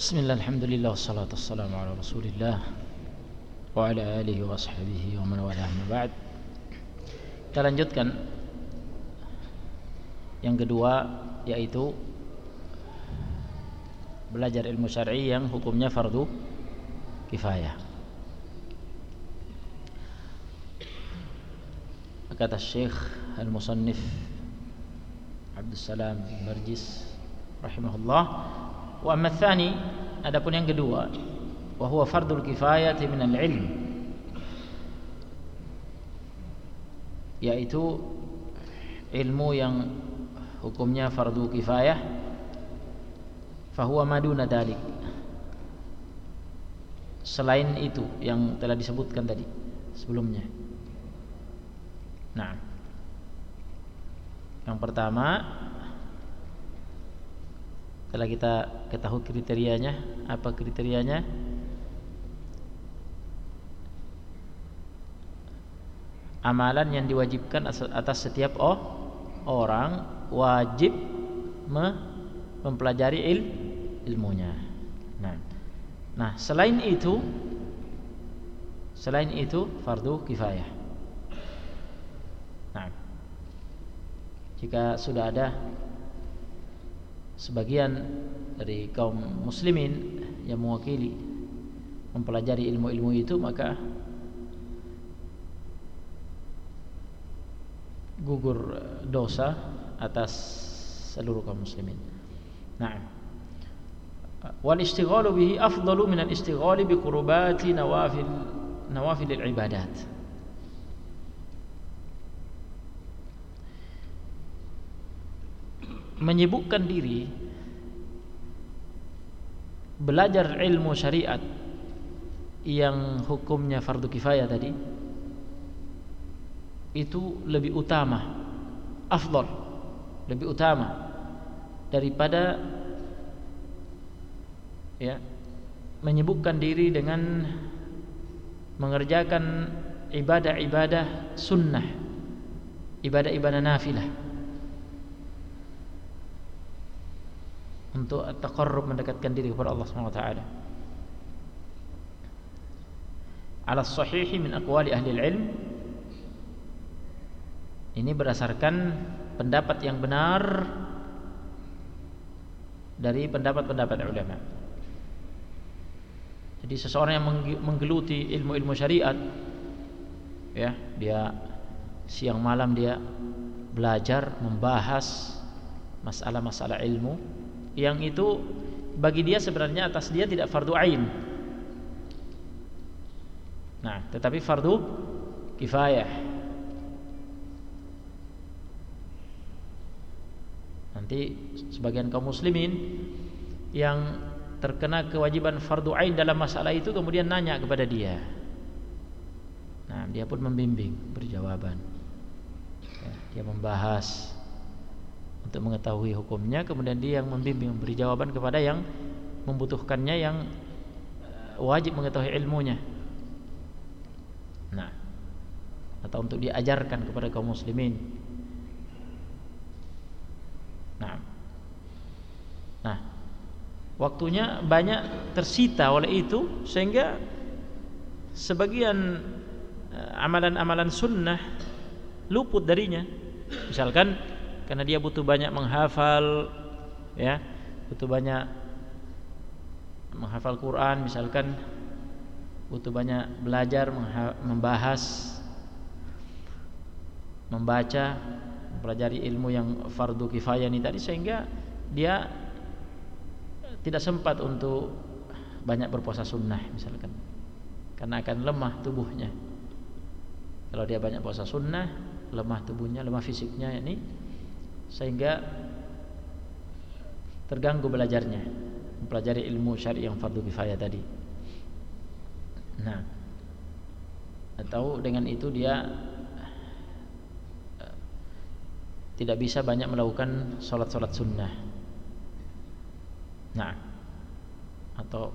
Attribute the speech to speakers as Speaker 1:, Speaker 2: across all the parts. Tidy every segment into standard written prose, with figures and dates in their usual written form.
Speaker 1: Bismillah, alhamdulillah, wassalatu wassalamu ala rasulillah wa ala alihi wa sahbihi wa man walah, ma ba'd. Kita lanjutkan yang kedua, yaitu belajar ilmu syar'i yang hukumnya fardu kifayah. Kata Syekh Al-Musannif Abdus Salam Barjis rahimahullah, wa amma tsani, adapun yang kedua, wa huwa fardul kifayati min al-ilm, yaitu ilmu yang hukumnya fardu kifayah, fa huwa maduna dalik, selain itu yang telah disebutkan tadi sebelumnya. Nah, yang pertama, setelah kita ketahui kriterianya, apa kriterianya? Amalan yang diwajibkan atas setiap orang wajib mempelajari ilmunya. Nah, selain itu fardu kifayah. Nah, jika sudah ada sebagian dari kaum muslimin yang mewakili mempelajari ilmu-ilmu itu, maka gugur dosa atas seluruh kaum muslimin. Nah, wal istighalu bihi afdalu min al istighali bi qurbati nawafil al ibadat. Menyibukkan diri belajar ilmu syariat yang hukumnya fardu kifayah tadi, itu lebih utama, afdal, lebih utama daripada menyibukkan diri dengan mengerjakan ibadah-ibadah sunnah, ibadah-ibadah nafilah, untuk at-taqarrub, mendekatkan diri kepada Allah Subhanahu wa taala. Ala sahihi min aqwali ahli ilm, ini berdasarkan pendapat yang benar dari pendapat-pendapat ulama. Jadi seseorang yang menggeluti ilmu-ilmu syariat, dia siang malam dia belajar, membahas masalah-masalah ilmu yang itu bagi dia sebenarnya atas dia tidak fardu ain. Nah, tetapi fardu kifayah. Nanti sebagian kaum muslimin yang terkena kewajiban fardu ain dalam masalah itu kemudian nanya kepada dia. Nah, dia pun membimbing, berjawaban. Dia membahas untuk mengetahui hukumnya, kemudian dia yang membimbing, memberi jawaban kepada yang membutuhkannya, yang wajib mengetahui ilmunya. Nah, atau untuk diajarkan kepada kaum muslimin. Nah, waktunya banyak tersita oleh itu, sehingga sebagian amalan-amalan sunnah luput darinya. Misalkan karena dia butuh banyak menghafal, butuh banyak menghafal Quran, misalkan butuh banyak belajar, membahas, membaca, mempelajari ilmu yang fardu kifayah ini tadi, sehingga dia tidak sempat untuk banyak berpuasa sunnah misalkan, karena akan lemah tubuhnya. Kalau dia banyak puasa sunnah, lemah tubuhnya, lemah fisiknya ini, sehingga terganggu belajarnya, mempelajari ilmu syar'i yang fardu kifayah tadi. Nah, atau dengan itu dia tidak bisa banyak melakukan sholat-sholat sunnah. Nah, atau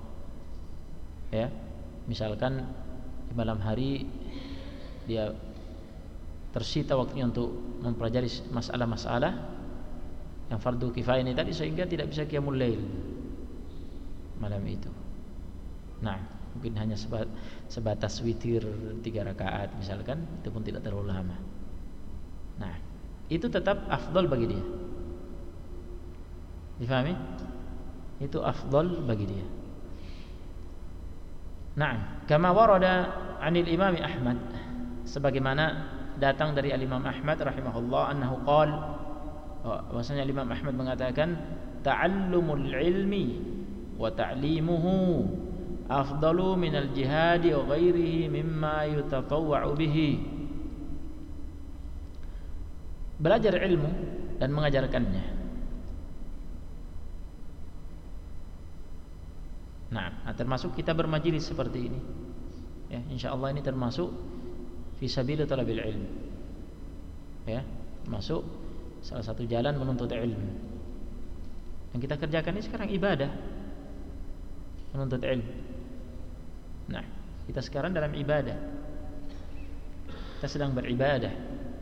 Speaker 1: misalkan di malam hari dia tersita waktunya untuk mempelajari masalah-masalah yang fardu kifayah ini tadi, sehingga tidak bisa qiyamul lail. malam itu. Nah, mungkin hanya sebatas witir 3 rakaat misalkan, itu pun tidak terlalu lama. Nah, itu tetap afdal bagi dia. Difahami? Itu afdal bagi dia. Nah, kama warada 'anil Imam Ahmad, sebagaimana datang dari Al-Imam Ahmad rahimahullah annahu qala, bahwasanya Imam Ahmad mengatakan ta'allumul ilmi wa ta'limuhu afdalu minal jihadi wa ghairihi mimma yutatawwa'u bihi. Belajar ilmu dan mengajarkannya. Nah, termasuk kita bermajelis seperti ini. Ya, insyaallah ini termasuk fi sabilillah talabil ilm. Ya, masuk salah satu jalan menuntut ilmu. Yang kita kerjakan ini sekarang ibadah, menuntut ilmu. Nah, kita sekarang dalam ibadah. Kita sedang beribadah.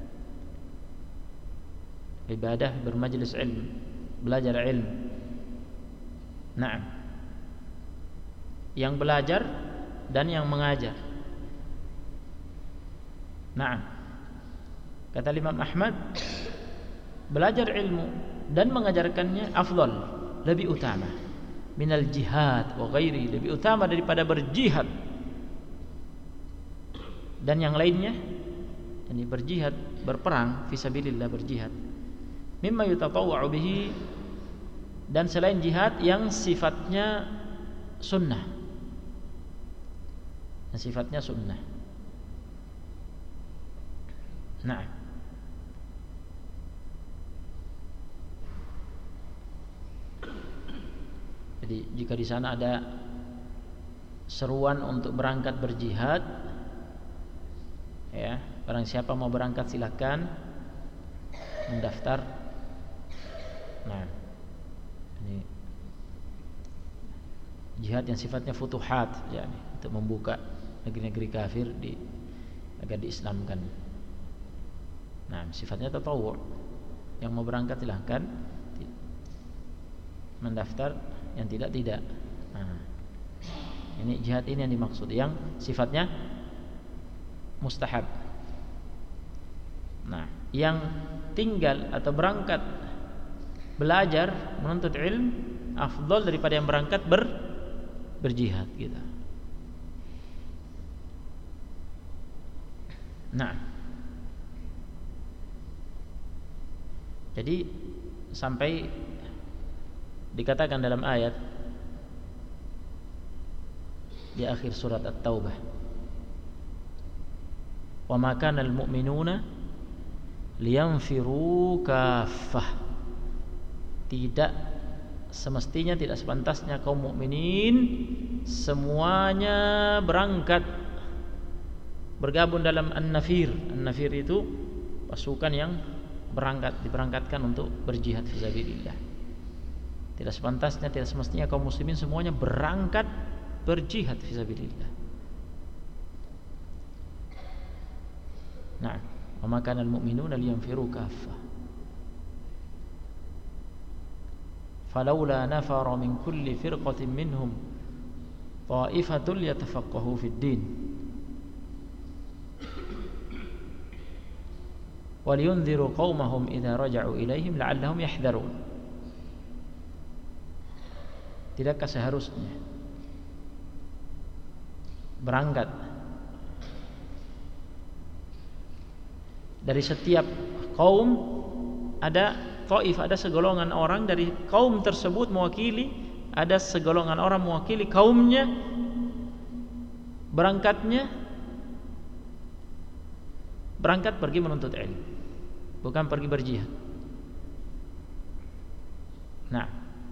Speaker 1: Ibadah bermajelis ilmu, belajar ilmu. Nah, yang belajar dan yang mengajar. Nah, kata Imam Ahmad, belajar ilmu dan mengajarkannya afdal, lebih utama minal jihad wa ghairi, lebih utama daripada berjihad dan yang lainnya. Ini berjihad, berperang fisabilillah, berjihad mimma yutatawwa'u bihi, dan selain jihad yang sifatnya sunnah, yang sifatnya sunnah. Nah, jadi jika di sana ada seruan untuk berangkat berjihad, ya, barang siapa mau berangkat silakan mendaftar. Nah, ini jihad yang sifatnya futuhat, ya, untuk membuka negeri-negeri kafir agar diislamkan. Nah, sifatnya tatawwu'. Yang mau berangkat silahkan mendaftar, yang tidak. Nah, ini jihad ini yang dimaksud, yang sifatnya mustahab. Nah, yang tinggal atau berangkat belajar menuntut ilmu afdal daripada yang berangkat berjihad gitu. Nah, jadi sampai dikatakan dalam ayat di akhir surat At-Taubah, wa ma kana al-mu'minuna liyanfiru kaffah. Tidak semestinya, tidak sepantasnya kaum mukminin semuanya berangkat, bergabung dalam an-nafir. An-nafir itu pasukan yang diberangkatkan untuk berjihad fisabilillah. Tidak sepantasnya, tidak semestinya kaum muslimin semuanya berangkat berjihad fisabilillah. Nah, wa ma kana al-mu'minuna liyanfiru kaffah. Falaula nafara min kulli firqatin minhum ta'ifatun yatafaqahu fid din waliyunziru qaumahum idza raja'u ilaihim la'allahum yahdharun. Tidakkah seharusnya berangkat dari setiap kaum ada taif, ada segolongan orang dari kaum tersebut mewakili, ada segolongan orang mewakili kaumnya, berangkat pergi menuntut ilmu, bukan pergi berjihad. Nah,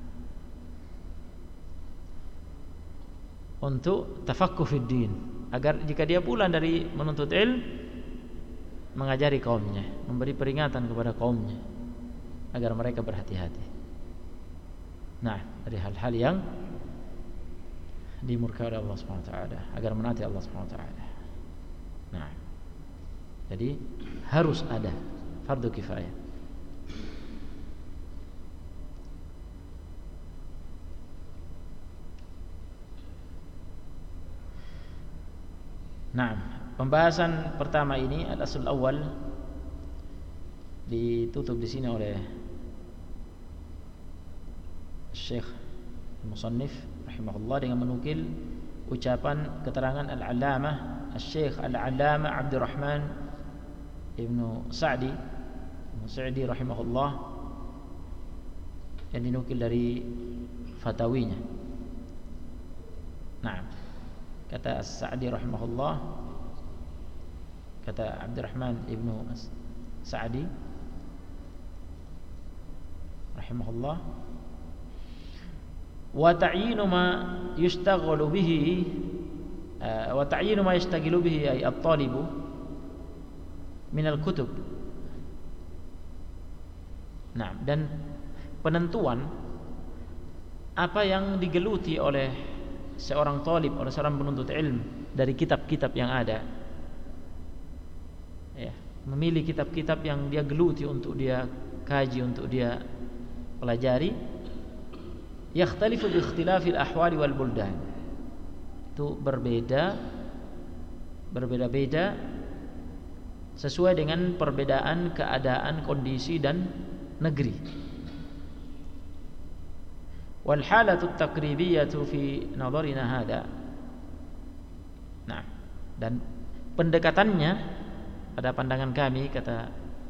Speaker 1: untuk tafaqquh fid din, agar jika dia pulang dari menuntut ilmu, mengajari kaumnya, memberi peringatan kepada kaumnya agar mereka berhati-hati. Nah, dari hal-hal yang dimurkai oleh Allah Subhanahu wa taala, agar menaati Allah Subhanahu wa taala. Nah, jadi harus ada fardu kifayah. Nah, pembahasan pertama ini al-aslul awal ditutup di sini oleh Syekh Musannif rahimahullah dengan menukil ucapan keterangan al-Allamah Syekh al-Allamah Abdurrahman Ibnu Sa'di rahimahullah yang dinukil dari fatawinya. Nah, kata As-Sa'di rahimahullah, kata Abdurrahman Ibnu Sa'di rahimahullah, wa ta'yinu ma yashtaghalu bihi wa ta'yinu ma yashtaghilu bihi ay at-talibu min al-kutub. Nah, dan penentuan apa yang digeluti oleh seorang talib, oleh seorang penuntut ilmu dari kitab-kitab yang ada, ya, memilih kitab-kitab yang dia geluti untuk dia kaji, untuk dia pelajari, yakhtalifu bi ikhtilafil ahwali wal buldan. Itu berbeda-beda sesuai dengan perbedaan keadaan, kondisi dan negeri. Wal halatu at-taqribiyatu fi nadharina hada. Nah, dan pendekatannya pada pandangan kami, kata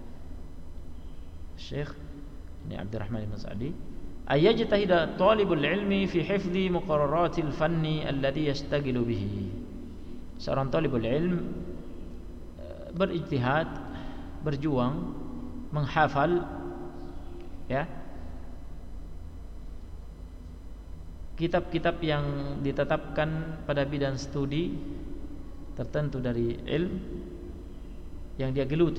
Speaker 1: Syekh ini Abdurrahman bin Sa'di, ayajtahida talibul ilmi fi hifdhi muqarraratil fanni alladhi yastaghilu bihi. Seorang talibul ilm berijtihad, berjuang menghafal, ya, kitab-kitab yang ditetapkan pada bidang studi tertentu dari ilmu yang dia geluti.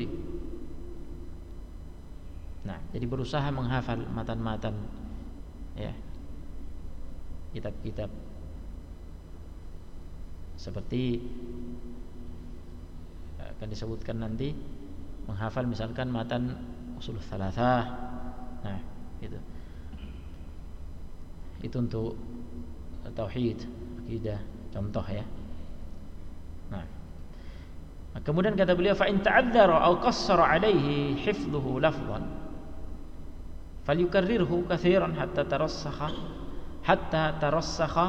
Speaker 1: Nah, jadi berusaha menghafal matan-matan, ya, kitab-kitab seperti akan disebutkan nanti, menghafal misalkan matan usul tsalatsah. Nah, itu untuk tauhid, akidah, contoh ya. Nah, kemudian kata beliau, fa in ta'adzara aw qassara alaihi hifdhuhu lafdhan falyukarrirhu katsiran hatta tarassakha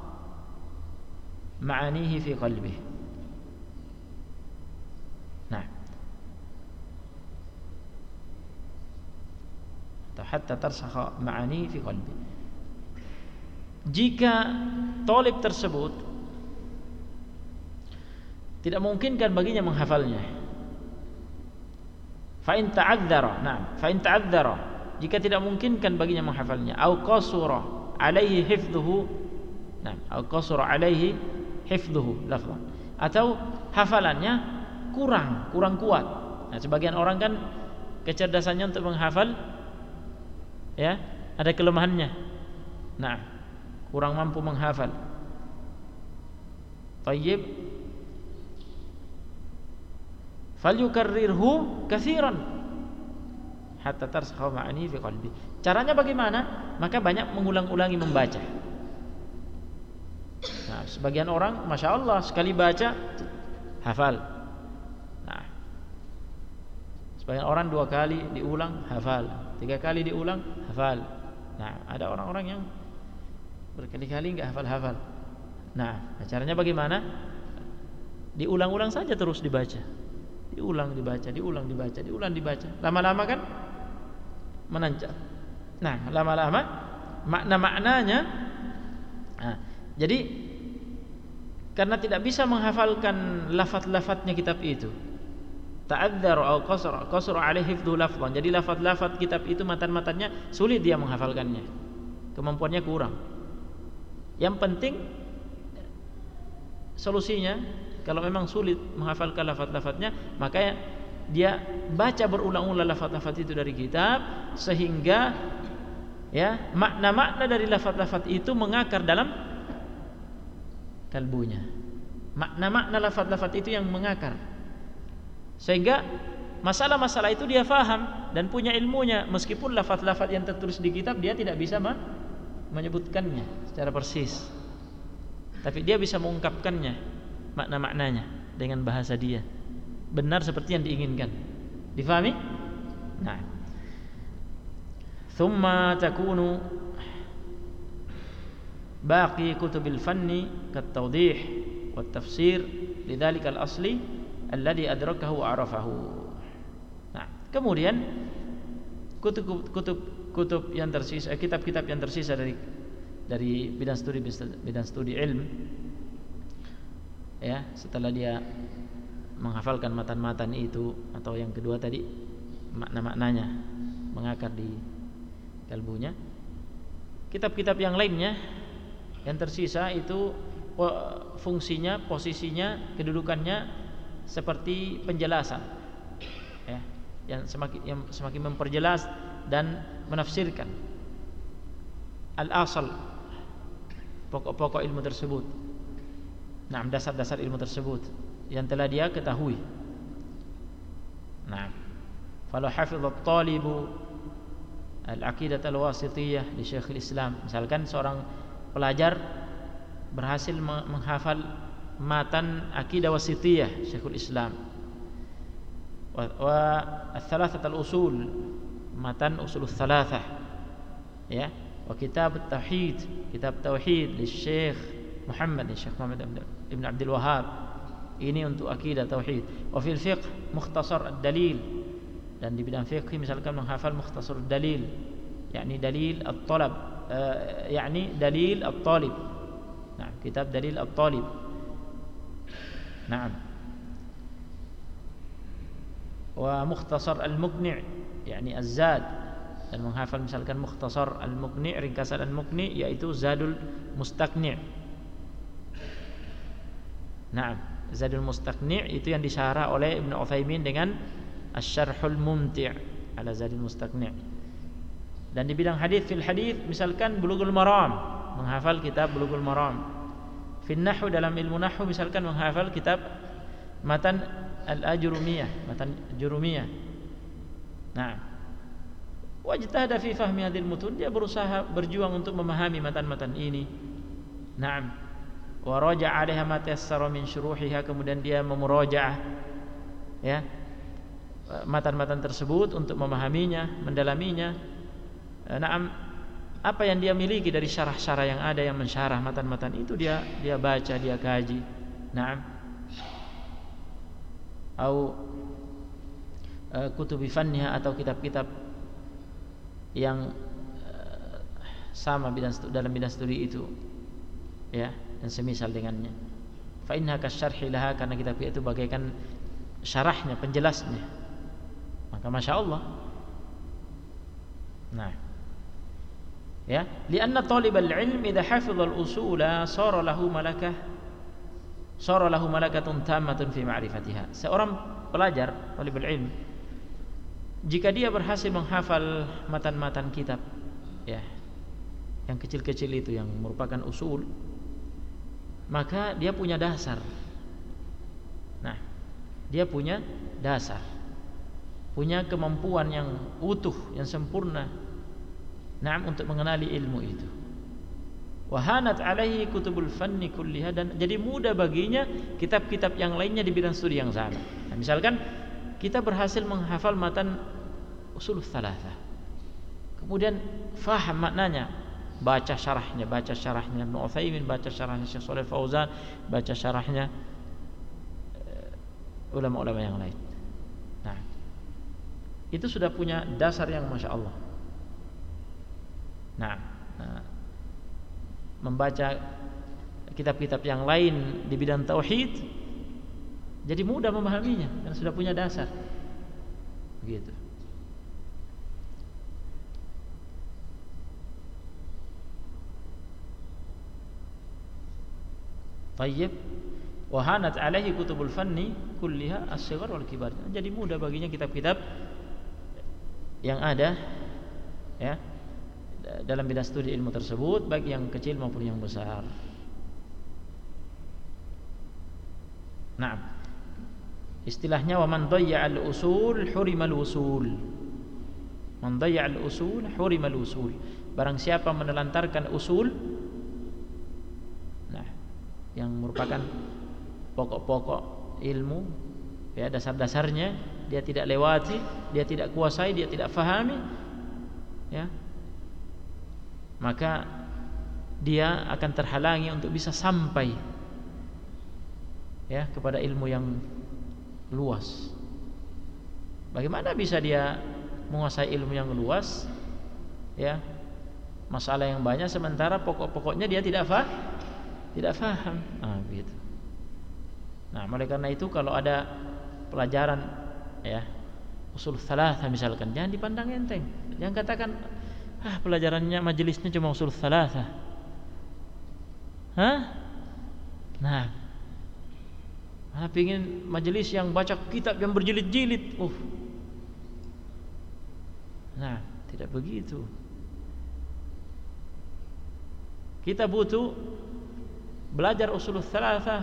Speaker 1: ma'anihi fi qalbihi. Nah, hatta tarsakha ma'ani fi qalbi. Jika talib tersebut tidak memungkinkan baginya menghafalnya, fa in ta'adzara, jika tidak memungkinkan baginya menghafalnya, au qasura alaihi hifdhuhu, au qasura alaihi hifdhuhu lafzan, atau hafalannya kurang kuat. Nah, sebagian orang kan kecerdasannya untuk menghafal, ya, ada kelemahannya. Nah, kurang mampu menghafal. Tayyib, falyukarrirhu katsiran hatta tarsakha ma'ani fi qalbi. Caranya bagaimana? Maka banyak mengulang-ulangi membaca. Nah, sebagian orang Masya Allah sekali baca hafal. Nah, sebagian orang 2 kali diulang hafal, 3 kali diulang hafal. Nah, ada orang-orang yang berkali-kali enggak hafal-hafal. Nah, caranya bagaimana? Diulang-ulang saja terus dibaca. Diulang dibaca. Lama-lama kan menancap. Nah, lama-lama makna-maknanya. Nah, jadi karena tidak bisa menghafalkan lafaz-lafaznya kitab itu, ta'adzar atau qasara alaihi hifdhu lafzan. Jadi lafaz-lafaz kitab itu, matan-matannya sulit dia menghafalkannya. Kemampuannya kurang. Yang penting solusinya, kalau memang sulit menghafalkan lafaz-lafaznya, maka dia baca berulang-ulang lafaz-lafaz itu dari kitab, sehingga ya makna-makna dari lafaz-lafaz itu mengakar dalam kalbunya. Makna-makna lafaz-lafaz itu yang mengakar, sehingga masalah-masalah itu dia faham dan punya ilmunya, meskipun lafaz-lafaz yang tertulis di kitab dia tidak bisa menyebutkannya secara persis, tapi dia bisa mengungkapkannya, makna-maknanya. dengan bahasa dia, benar seperti yang diinginkan. Difahami? Nah, thumma takunu baqi kutubil fanni kat-tawdih wat-tafsir lidzalika al-asli alladhi adrakahu wa arafahu. Nah, kemudian kutub yang tersisa, kitab-kitab yang tersisa dari bidang studi ilmu, ya, setelah dia menghafalkan matan-matan itu, atau yang kedua tadi makna-maknanya mengakar di kalbunya. Kitab-kitab yang lainnya yang tersisa itu fungsinya, posisinya, kedudukannya seperti penjelasan, ya, yang semakin memperjelas dan menafsirkan al-asal, pokok-pokok ilmu tersebut. Nah, dasar-dasar ilmu tersebut yang telah dia ketahui. Nah, falau hafidhat talibu al-aqidah al-wasithiyah di Syekhul Islam, misalkan seorang pelajar berhasil menghafal matan aqidah wasithiyah Syekhul Islam, wa al-thalathat al-usul, matan usulul thalathah, ya, wa kitab at-tauhid, kitab tauhid li Syekh Muhammad ibn Abdul Wahhab, ini untuk akidah tauhid. Wa fil fiqh mukhtasar ad-dalil, dan di bidang fiqh misalkan menghafal mukhtasar ad-dalil, yakni dalil at-talab, yakni dalil at-talib. Nah, kitab dalil at-talib. Naam. Wa mukhtasar al-muqni', yakni az-zad, dan menghafal misalkan mukhtasar al-muqni', ringkasan al-muqni', yaitu zadul mustaqni'. Naam, zadul mustaqni' itu yang disyarah oleh Ibnu Utsaimin dengan asy-syarhul mumti' ala zadul mustaqni'. Dan di bidang hadis, fil hadis misalkan Bulughul Maram, menghafal kitab Bulughul Maram. Fil nahwu, dalam ilmu nahwu misalkan menghafal kitab matan al-ajrumiyah, matan jurumiyah. Nah, wajtahada fi fahmi hadhil mutun, dia berusaha, berjuang untuk memahami matan-matan ini. Naam, wa raja'a 'alaiha ma tayassara min syuruhiha, kemudian dia memurajaah, ya, matan-matan tersebut untuk memahaminya, mendalaminya. Naam, apa yang dia miliki dari syarah-syarah yang ada yang mensyarah matan-matan itu dia baca, dia kaji. Naam, au kutubi fanniha, atau kitab-kitab yang sama dalam bidang studi itu, ya, dan semisal dengannya. Fa innaha kasyarhi laha, karena kitab itu bagaikan syarahnya, penjelasnya. Maka masya Allah. Nah, ya, lianna talibal ilm idza hafidhal usula sara lahu malakatun tammatun fi ma'rifatiha. Seorang pelajar, talibul ilm, jika dia berhasil menghafal matan-matan kitab, ya, yang kecil-kecil itu yang merupakan usul, maka dia punya dasar. Nah, dia punya dasar, punya kemampuan yang utuh, yang sempurna, naam, untuk mengenali ilmu itu. Wahanat alaihi kutubul fanni kulliha, dan jadi mudah baginya kitab-kitab yang lainnya di bidang studi yang sama. Nah, misalkan kita berhasil menghafal matan usul tsalatsa, kemudian faham maknanya, baca syarahnya Ibnu Utsaimin, baca syarahnya Syekh Shalih Fauzan, baca syarahnya ulama-ulama yang lain. Nah, itu sudah punya dasar yang masya Allah. Nah, membaca kitab-kitab yang lain di bidang tauhid jadi mudah memahaminya karena sudah punya dasar. Begitu. Tayyib, wa hanat alaihi kutubul fanni kulliha as-shighar wal kibar. Jadi mudah baginya kitab-kitab yang ada, ya, dalam bidang studi ilmu tersebut, baik yang kecil maupun yang besar. Naam, istilahnya wa man dhayya'al usul hurimal usul. Man dhayya'al usul hurimal usul. Barang siapa menelantarkan usul, nah, yang merupakan pokok-pokok ilmu, ya, dasar-dasarnya dia tidak lewati, dia tidak kuasai, dia tidak fahami, ya, maka dia akan terhalangi untuk bisa sampai, ya, kepada ilmu yang luas. Bagaimana bisa dia menguasai ilmu yang luas, ya, masalah yang banyak sementara pokok-pokoknya dia tidak faham. Gitu. Nah, oleh karena itu kalau ada pelajaran, ya, usul tsalatsa misalkan, jangan dipandang enteng. Jangan katakan, pelajarannya majelisnya cuma usul tsalatsa. Nah, pingin majelis yang baca kitab yang berjilid-jilid. Nah, tidak begitu. Kita butuh belajar usul tsalatsa.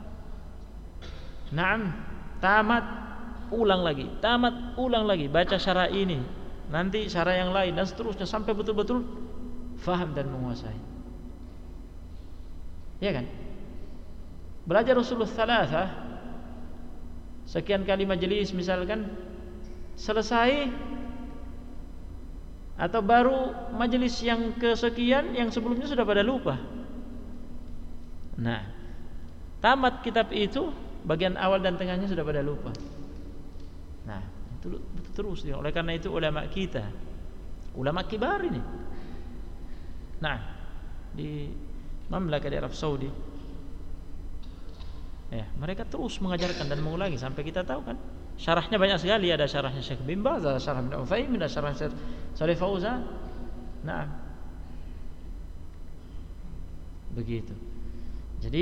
Speaker 1: Naam, tamat ulang lagi, baca syarah ini, nanti syarah yang lain dan seterusnya sampai betul-betul faham dan menguasai. Ya kan? Belajar usul tsalatsa sekian kali majelis misalkan, selesai atau baru majelis yang kesekian, yang sebelumnya sudah pada lupa. Nah, tamat kitab itu bagian awal dan tengahnya sudah pada lupa. Nah, itu terus. Oleh karena itu ulama kita, ulama kibar ini, nah, di Mamlakah di Arab Saudi, ya, mereka terus mengajarkan dan mengulangi sampai kita tahu kan. Syarahnya banyak sekali, ada syarahnya Syekh bin Baz, ada syarah Ibnu Utsaimin, ada syarah Syekh Shalih Fauzan. Nah, begitu. Jadi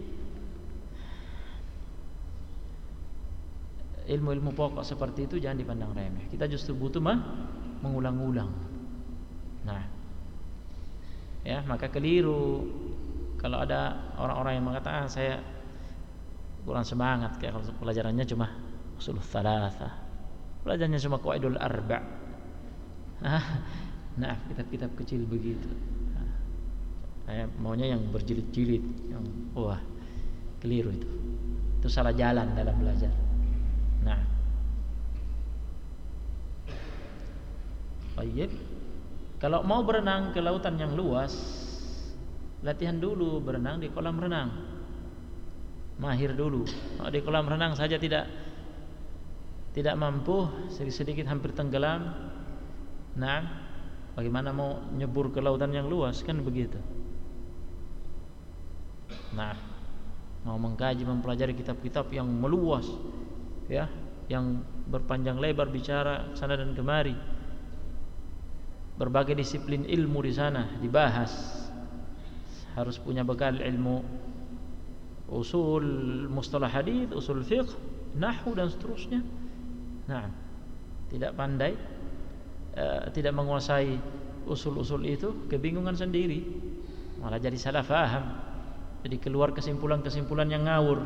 Speaker 1: ilmu-ilmu pokok seperti itu jangan dipandang remeh. Kita justru butuh mengulang-ulang. Nah, ya, maka keliru kalau ada orang-orang yang mengatakan saya kurang semangat kayak kalau pelajarannya cuma usul tsalatsa, pelajarannya cuma qawaidul arba'. Nah, kitab-kitab kecil begitu. Saya maunya yang berjilid-jilid, yang keliru itu. Itu salah jalan dalam belajar. Nah, baik. Kalau mau berenang ke lautan yang luas, latihan dulu berenang di kolam renang. Mahir dulu. Kalau di kolam renang saja tidak mampu, sedikit hampir tenggelam. Nah, bagaimana mau nyebur ke lautan yang luas, kan begitu. Nah, mau mengkaji, mempelajari kitab-kitab yang meluas, ya, yang berpanjang lebar bicara sana dan kemari, berbagai disiplin ilmu di sana dibahas, harus punya bekal ilmu usul mustalah hadis, usul fiqh, nahwu dan seterusnya. Nah, tidak pandai, tidak menguasai usul-usul itu, kebingungan sendiri, malah jadi salah faham, jadi keluar kesimpulan-kesimpulan yang ngawur.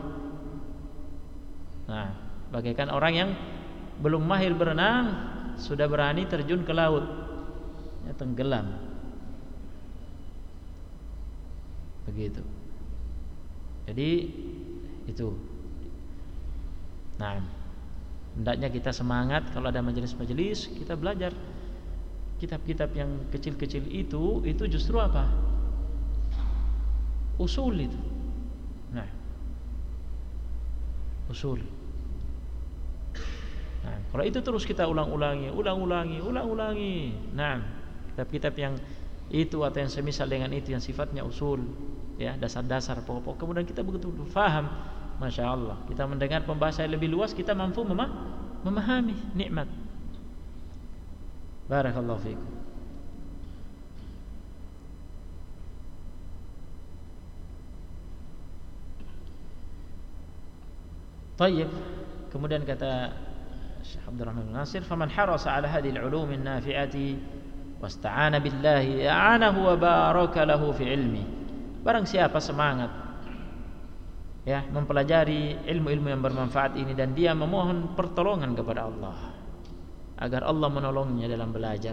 Speaker 1: Nah, bagaikan orang yang belum mahir berenang sudah berani terjun ke laut, ya, tenggelam. Begitu. Jadi itu. Nah, hendaknya kita semangat kalau ada majelis-majelis, kita belajar kitab-kitab yang kecil-kecil itu justru apa? Usul itu. Nah, usul. Nah, kalau itu terus kita ulang-ulangi. Nah, kitab-kitab yang itu atau yang semisal dengan itu yang sifatnya usul, ya, dasar-dasar pokok-pokok, kemudian kita begitu faham, Masya Allah, kita mendengar pembahasan lebih luas, kita mampu memahami nikmat. Barakallahu fiikum. Tayyib. Kemudian kata Syekh Abdurrahman bin Nasir, "Faman harasa 'ala hadhihi al-'ulum an-nafi'ati wasta'ana billahi a'anahu wa baraka lahu fi ilmi." Barang siapa semangat, ya, mempelajari ilmu-ilmu yang bermanfaat ini dan dia memohon pertolongan kepada Allah agar Allah menolongnya dalam belajar,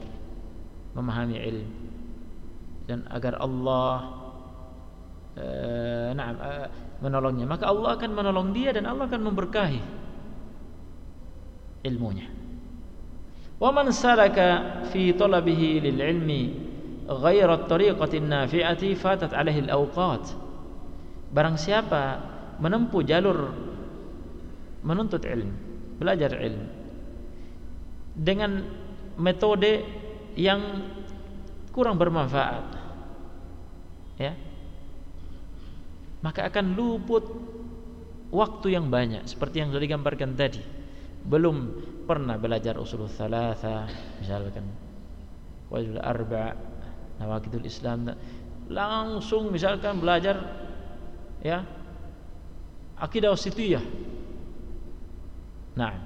Speaker 1: memahami ilmu, dan agar Allah menolongnya, maka Allah akan menolong dia dan Allah akan memberkahi ilmunya. Wa man salaka fi talabihi lil ilmi ghayra at-tariqati an-nafi'ati fatat 'alaihi al-awqat. Barang siapa menempuh jalur menuntut ilmu, belajar ilmu dengan metode yang kurang bermanfaat, ya, maka akan luput waktu yang banyak seperti yang sudah digambarkan tadi. Belum pernah belajar usulul thalatha misalkan, wajibul arba', nawaqidul Islam, langsung misalkan belajar ya akidah wasithiyah. Nah,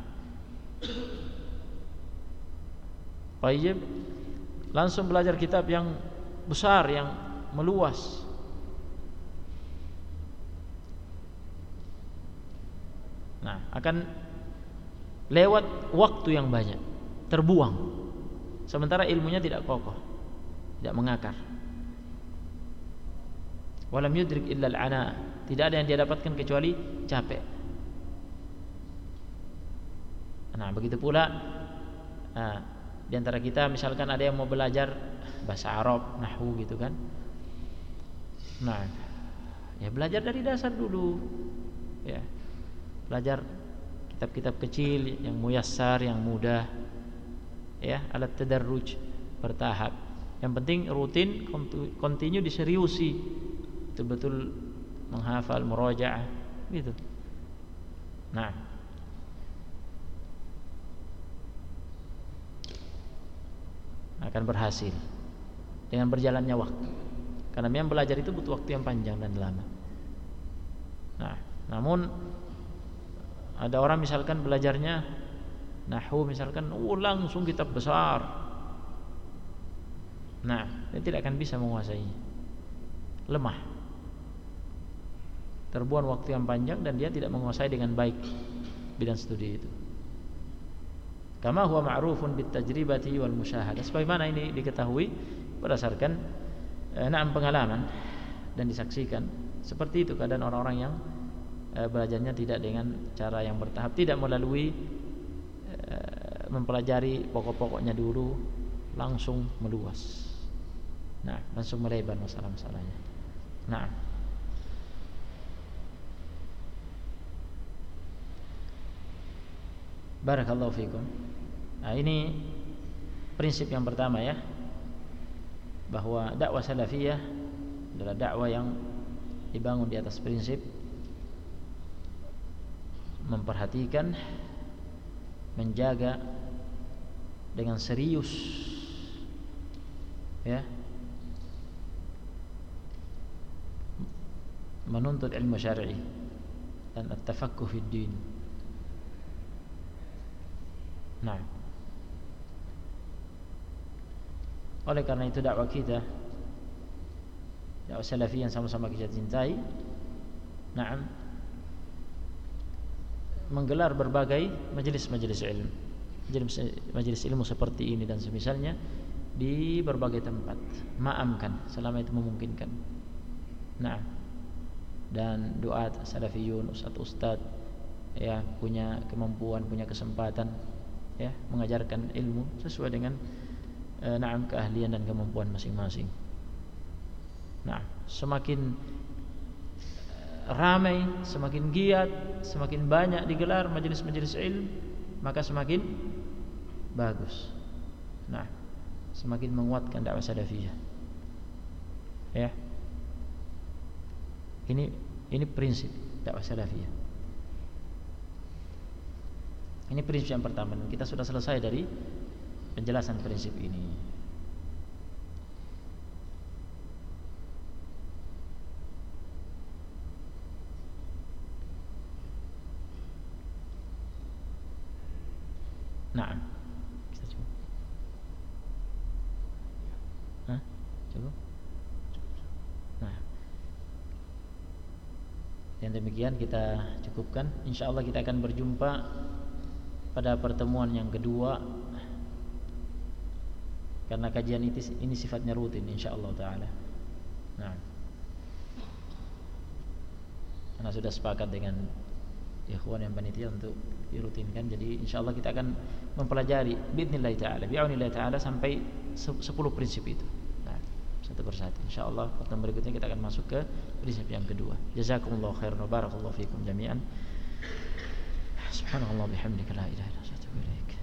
Speaker 1: baik, langsung belajar kitab yang besar, yang meluas. Nah, akan lewat waktu yang banyak, terbuang. Sementara ilmunya tidak kokoh, tidak mengakar. Walam yudrik illa al-ana, tidak ada yang dia dapatkan kecuali capek. Nah, begitu pula di antara kita misalkan ada yang mau belajar bahasa Arab, nahwu gitu kan. Nah, ya belajar dari dasar dulu. Ya. Belajar kitab-kitab kecil yang muyassar, yang mudah. Ya, alat tadarruj, bertahap. Yang penting rutin, continue, diseriusi. Betul-betul menghafal, murajaah gitu. Nah, akan berhasil dengan berjalannya waktu. Karena memang belajar itu butuh waktu yang panjang dan lama. Nah, namun ada orang misalkan belajarnya nahwu misalkan langsung kitab besar. Nah, dia tidak akan bisa menguasainya. Lemah. Terbuang waktu yang panjang dan dia tidak menguasai dengan baik bidang studi itu. Kama huwa ma'rufun bit tajribati wal musyahadah. Sebagaimana ini diketahui berdasarkan pengalaman dan disaksikan. Seperti itu keadaan orang-orang yang belajarnya tidak dengan cara yang bertahap, tidak melalui mempelajari pokok-pokoknya dulu, langsung meluas. Nah, langsung melebar masalah-masalahnya. Nah, barakallahu fikum. Nah, ini prinsip yang pertama ya, bahwa dakwah salafiyah adalah dakwah yang dibangun di atas prinsip memperhatikan, menjaga dengan serius, ya, menuntut ilmu syar'i dan at-tafaqquh fid din. Nah, oleh karena itu dakwah kita, dakwah salafi yang sama-sama kita cintai, menggelar berbagai majelis-majelis ilmu, majelis ilmu seperti ini dan semisalnya di berbagai tempat, ma'amkan selama itu memungkinkan. Nah, dan duat salafiyun, ustad ya punya kemampuan, punya kesempatan ya mengajarkan ilmu sesuai dengan keahlian dan kemampuan masing-masing. Nah, semakin ramai, semakin giat, semakin banyak digelar majelis-majelis ilmu, maka semakin bagus. Nah, semakin menguatkan dakwah salafiyah. Ya. Ini prinsip dakwah salafiyah. Ini prinsip yang pertama. Kita sudah selesai dari penjelasan prinsip ini. Nah, kita coba. Coba. Nah, yang demikian kita cukupkan. InsyaAllah kita akan berjumpa pada pertemuan yang kedua, karena kajian ini sifatnya rutin insyaallah taala. Nah, Karena sudah sepakat dengan ikhwan yang panitia untuk dirutinkan. Jadi insyaallah kita akan mempelajari biidznillah taala, bi'aunillah taala sampai 10 prinsip itu. Nah, satu persatu. Insyaallah pertemuan berikutnya kita akan masuk ke prinsip yang kedua. Jazakumullahu khairan wa barakallahu fikum jami'an. Subhanallah bihamdika la ilaha illa anta astaghfiruka wa atubu ilaik.